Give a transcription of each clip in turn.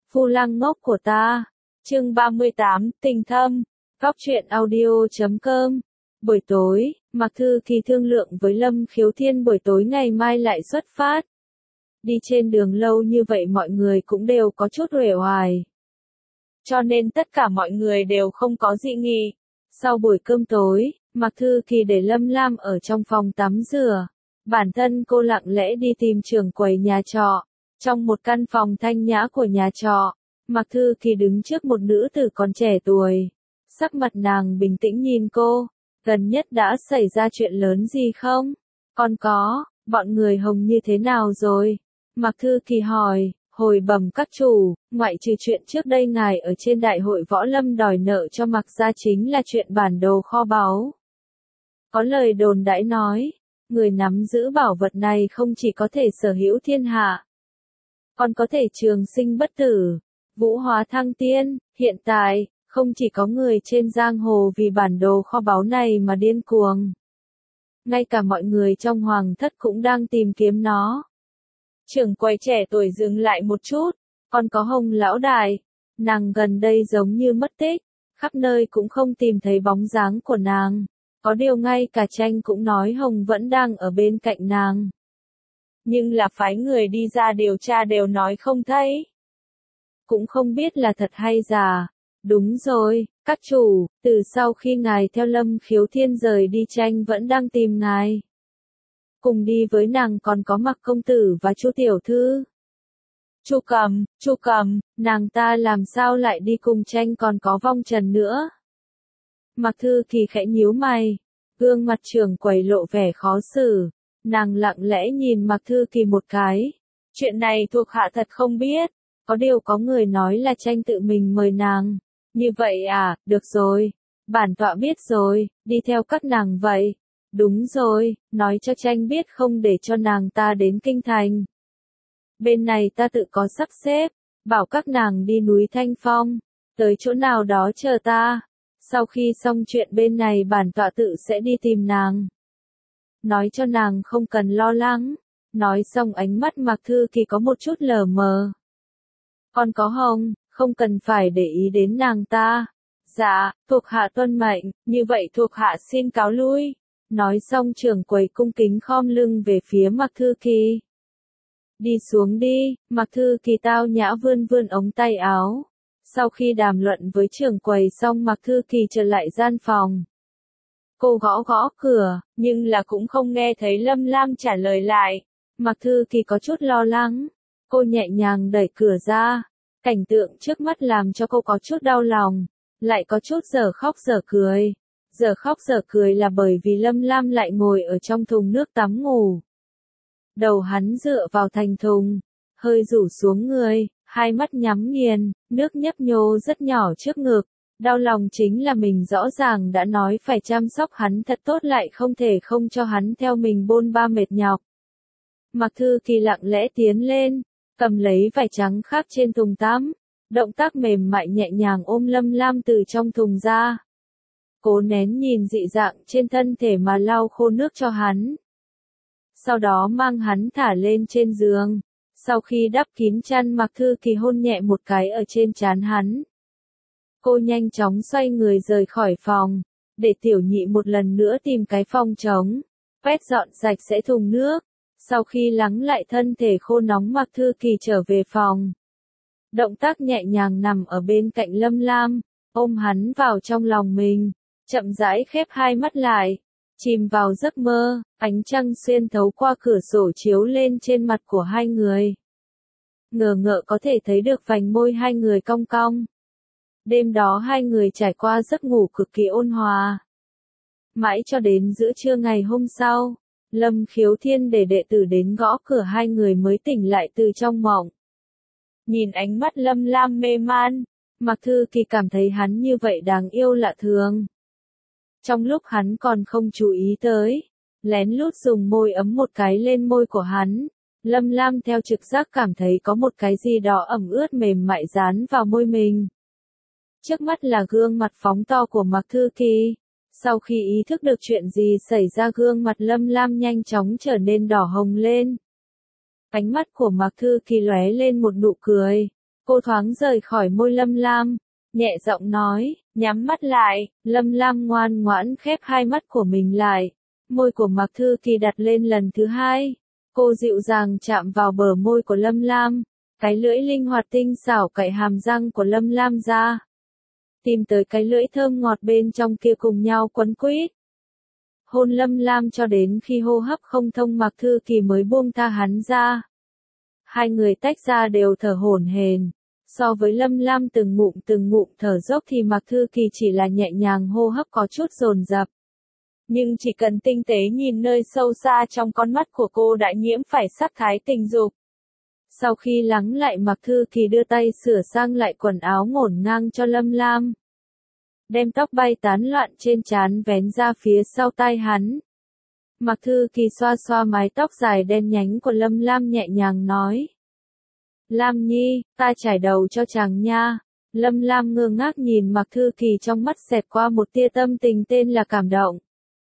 Phu lang ngốc của ta. Chương 38, tình thâm. Góc truyện audio.com. Buổi tối, Mạc Thư Kỳ thương lượng với Lâm Khiếu Thiên buổi tối ngày mai lại xuất phát. Đi trên đường lâu như vậy mọi người cũng đều có chút uể oải. Cho nên tất cả mọi người đều không có dị nghị. Sau buổi cơm tối, Mạc Thư Kỳ để Lâm Lam ở trong phòng tắm rửa. Bản thân cô lặng lẽ đi tìm trưởng quầy nhà trọ. Trong một căn phòng thanh nhã của nhà trọ, Mạc Thư Kỳ đứng trước một nữ tử còn trẻ tuổi. Sắc mặt nàng bình tĩnh nhìn cô. Gần nhất đã xảy ra chuyện lớn gì không? Còn có, bọn người Hồng như thế nào rồi? Mạc Thư Kỳ hỏi. Hồi bẩm các chủ, ngoại trừ chuyện trước đây ngài ở trên đại hội võ lâm đòi nợ cho Mạc gia chính là chuyện bản đồ kho báu. Có lời đồn đãi nói, người nắm giữ bảo vật này không chỉ có thể sở hữu thiên hạ, còn có thể trường sinh bất tử, vũ hóa thăng tiên. Hiện tại, không chỉ có người trên giang hồ vì bản đồ kho báu này mà điên cuồng. Ngay cả mọi người trong hoàng thất cũng đang tìm kiếm nó. Trưởng quầy trẻ tuổi dừng lại một chút, còn có Hồng lão đại, nàng gần đây giống như mất tích, khắp nơi cũng không tìm thấy bóng dáng của nàng, có điều ngay cả Tranh cũng nói Hồng vẫn đang ở bên cạnh nàng. Nhưng là phái người đi ra điều tra đều nói không thấy. Cũng không biết là thật hay giả. Đúng rồi, các chủ, từ sau khi ngài theo Lâm Khiếu Thiên rời đi Tranh vẫn đang tìm ngài. Cùng đi với nàng còn có Mạc công tử và Chu tiểu thư. Chu Cầm, nàng ta làm sao lại đi cùng Tranh còn có Vong Trần nữa? Mạc Thư Kỳ khẽ nhíu mày, gương mặt trưởng quầy lộ vẻ khó xử, nàng lặng lẽ nhìn Mạc Thư Kỳ một cái. Chuyện này thuộc hạ thật không biết, có điều có người nói là Tranh tự mình mời nàng. Như vậy à, được rồi, bản tọa biết rồi, đi theo các nàng vậy. Đúng rồi, nói cho Tranh biết không để cho nàng ta đến kinh thành. Bên này ta tự có sắp xếp, bảo các nàng đi núi Thanh Phong, tới chỗ nào đó chờ ta. Sau khi xong chuyện bên này bản tọa tự sẽ đi tìm nàng. Nói cho nàng không cần lo lắng. Nói xong ánh mắt Mạc Thư Kỳ có một chút lờ mờ. Còn có Hồng, không cần phải để ý đến nàng ta. Dạ, thuộc hạ tuân mệnh, như vậy thuộc hạ xin cáo lui. Nói xong trưởng quầy cung kính khom lưng về phía Mạc Thư Kỳ. Đi xuống đi, Mạc Thư Kỳ tao nhã vươn vươn ống tay áo. Sau khi đàm luận với trưởng quầy xong Mạc Thư Kỳ trở lại gian phòng. Cô gõ gõ cửa, nhưng là cũng không nghe thấy Lâm Lam trả lời lại. Mạc Thư Kỳ có chút lo lắng. Cô nhẹ nhàng đẩy cửa ra. Cảnh tượng trước mắt làm cho cô có chút đau lòng. Lại có chút dở khóc dở cười. Giờ khóc giờ cười là bởi vì Lâm Lam lại ngồi ở trong thùng nước tắm ngủ. Đầu hắn dựa vào thành thùng, hơi rủ xuống người, hai mắt nhắm nghiền, nước nhấp nhô rất nhỏ trước ngực. Đau lòng chính là mình rõ ràng đã nói phải chăm sóc hắn thật tốt lại không thể không cho hắn theo mình bôn ba mệt nhọc. Mạc Thư Kỳ lặng lẽ tiến lên, cầm lấy vải trắng khác trên thùng tắm, động tác mềm mại nhẹ nhàng ôm Lâm Lam từ trong thùng ra. Cố nén nhìn dị dạng trên thân thể mà lau khô nước cho hắn. Sau đó mang hắn thả lên trên giường. Sau khi đắp kín chăn Mạc Thư Kỳ hôn nhẹ một cái ở trên trán hắn. Cô nhanh chóng xoay người rời khỏi phòng, để tiểu nhị một lần nữa tìm cái phòng trống, quét dọn sạch sẽ thùng nước. Sau khi lắng lại thân thể khô nóng Mạc Thư Kỳ trở về phòng. Động tác nhẹ nhàng nằm ở bên cạnh Lâm Lam, ôm hắn vào trong lòng mình. Chậm rãi khép hai mắt lại, chìm vào giấc mơ, ánh trăng xuyên thấu qua cửa sổ chiếu lên trên mặt của hai người. Ngờ ngợ có thể thấy được vành môi hai người cong cong. Đêm đó hai người trải qua giấc ngủ cực kỳ ôn hòa. Mãi cho đến giữa trưa ngày hôm sau, Lâm Khiếu Thiên để đệ tử đến gõ cửa hai người mới tỉnh lại từ trong mộng. Nhìn ánh mắt Lâm Lam mê man, Mạc Thư Kỳ cảm thấy hắn như vậy đáng yêu lạ thường. Trong lúc hắn còn không chú ý tới, lén lút dùng môi ấm một cái lên môi của hắn, Lâm Lam theo trực giác cảm thấy có một cái gì đó ẩm ướt mềm mại dán vào môi mình. Trước mắt là gương mặt phóng to của Mạc Thư Kỳ. Sau khi ý thức được chuyện gì xảy ra gương mặt Lâm Lam nhanh chóng trở nên đỏ hồng lên. Ánh mắt của Mạc Thư Kỳ lóe lên một nụ cười. Cô thoáng rời khỏi môi Lâm Lam, nhẹ giọng nói, nhắm mắt lại. Lâm Lam ngoan ngoãn khép hai mắt của mình lại. Môi của Mạc Thư Kỳ đặt lên lần thứ hai. Cô dịu dàng chạm vào bờ môi của Lâm Lam. Cái lưỡi linh hoạt tinh xảo cạy hàm răng của Lâm Lam ra. Tìm tới cái lưỡi thơm ngọt bên trong kia cùng nhau quấn quýt. Hôn Lâm Lam cho đến khi hô hấp không thông Mạc Thư Kỳ mới buông tha hắn ra. Hai người tách ra đều thở hổn hển. So với Lâm Lam từng ngụm thở dốc thì Mạc Thư Kỳ chỉ là nhẹ nhàng hô hấp có chút dồn dập. Nhưng chỉ cần tinh tế nhìn nơi sâu xa trong con mắt của cô đã nhiễm phải sắc thái tình dục. Sau khi lắng lại Mạc Thư Kỳ đưa tay sửa sang lại quần áo ngổn ngang cho Lâm Lam. Đem tóc bay tán loạn trên trán vén ra phía sau tai hắn. Mạc Thư Kỳ xoa xoa mái tóc dài đen nhánh của Lâm Lam nhẹ nhàng nói. Lam Nhi, ta chải đầu cho chàng nha. Lâm Lam ngơ ngác nhìn Mạc Thư Kỳ trong mắt xẹt qua một tia tâm tình tên là cảm động.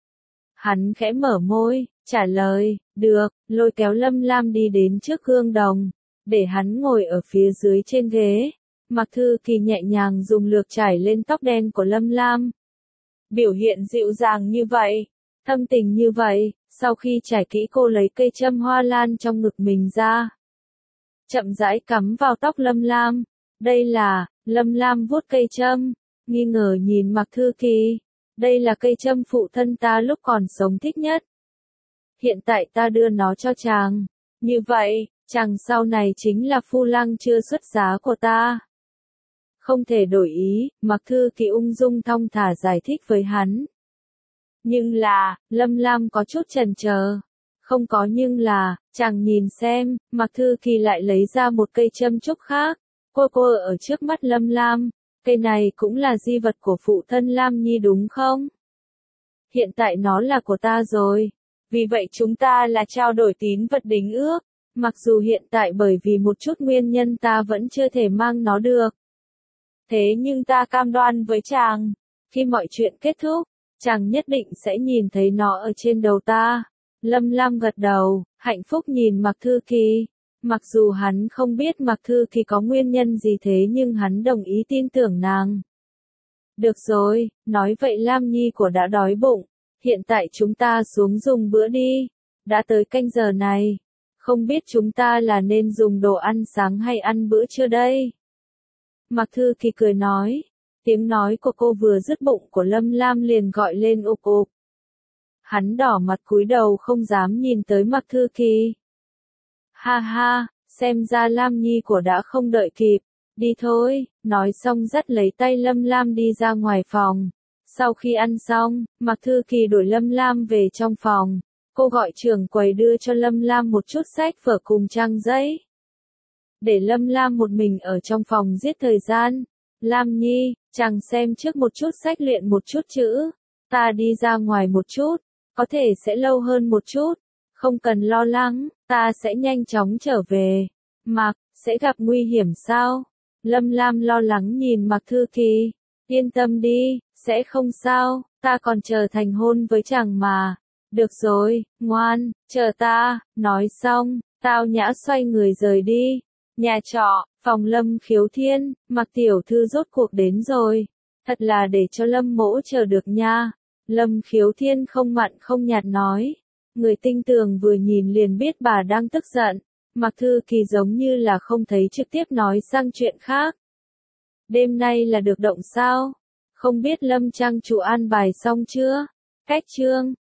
Hắn khẽ mở môi, trả lời, được, lôi kéo Lâm Lam đi đến trước gương đồng, để hắn ngồi ở phía dưới trên ghế. Mạc Thư Kỳ nhẹ nhàng dùng lược chải lên tóc đen của Lâm Lam. Biểu hiện dịu dàng như vậy, thâm tình như vậy, sau khi trải kỹ cô lấy cây châm hoa lan trong ngực mình ra. Chậm rãi cắm vào tóc Lâm Lam. Đây là, Lâm Lam vuốt cây châm, nghi ngờ nhìn Mạc Thư Kỳ. Đây là cây châm phụ thân ta lúc còn sống thích nhất. Hiện tại ta đưa nó cho chàng. Như vậy, chàng sau này chính là phu lang chưa xuất giá của ta. Không thể đổi ý, Mạc Thư Kỳ ung dung thong thả giải thích với hắn. Nhưng là, Lâm Lam có chút chần chờ. Không có nhưng là, chàng nhìn xem, Mạc Thư Kỳ lại lấy ra một cây châm trúc khác. Cô ở trước mắt Lâm Lam, cây này cũng là di vật của phụ thân Lam Nhi đúng không? Hiện tại nó là của ta rồi. Vì vậy chúng ta là trao đổi tín vật đính ước. Mặc dù hiện tại bởi vì một chút nguyên nhân ta vẫn chưa thể mang nó được. Thế nhưng ta cam đoan với chàng, khi mọi chuyện kết thúc, chàng nhất định sẽ nhìn thấy nó ở trên đầu ta. Lâm Lam gật đầu, hạnh phúc nhìn Mạc Thư Kỳ. Mặc dù hắn không biết Mạc Thư Kỳ có nguyên nhân gì thế nhưng hắn đồng ý tin tưởng nàng. Được rồi, nói vậy Lam Nhi của đã đói bụng. Hiện tại chúng ta xuống dùng bữa đi. Đã tới canh giờ này. Không biết chúng ta là nên dùng đồ ăn sáng hay ăn bữa trưa đây? Mạc Thư Kỳ cười nói. Tiếng nói của cô vừa dứt bụng của Lâm Lam liền gọi lên ục ục. Hắn đỏ mặt cúi đầu không dám nhìn tới Mạc Thư Kỳ. Ha ha, xem ra Lam Nhi của đã không đợi kịp. Đi thôi, nói xong dắt lấy tay Lâm Lam đi ra ngoài phòng. Sau khi ăn xong, Mạc Thư Kỳ đuổi Lâm Lam về trong phòng. Cô gọi trưởng quầy đưa cho Lâm Lam một chút sách vở cùng trang giấy. Để Lâm Lam một mình ở trong phòng giết thời gian. Lam Nhi, chàng xem trước một chút sách luyện một chút chữ. Ta đi ra ngoài một chút, có thể sẽ lâu hơn một chút. Không cần lo lắng, ta sẽ nhanh chóng trở về. Mạc, sẽ gặp nguy hiểm sao? Lâm Lam lo lắng nhìn Mạc Thư Kỳ. Yên tâm đi, sẽ không sao, ta còn chờ thành hôn với chàng mà. Được rồi, ngoan, chờ ta. Nói xong, tao nhã xoay người rời đi. Nhà trọ, phòng Lâm Khiếu Thiên, Mạc tiểu thư rốt cuộc đến rồi. Thật là để cho Lâm mỗ chờ được nha. Lâm Khiếu Thiên không mặn không nhạt nói. Người tinh tường vừa nhìn liền biết bà đang tức giận. Mạc Thư Kỳ giống như là không thấy trực tiếp nói sang chuyện khác. Đêm nay là được động sao? Không biết Lâm trang chủ an bài xong chưa? Cách chương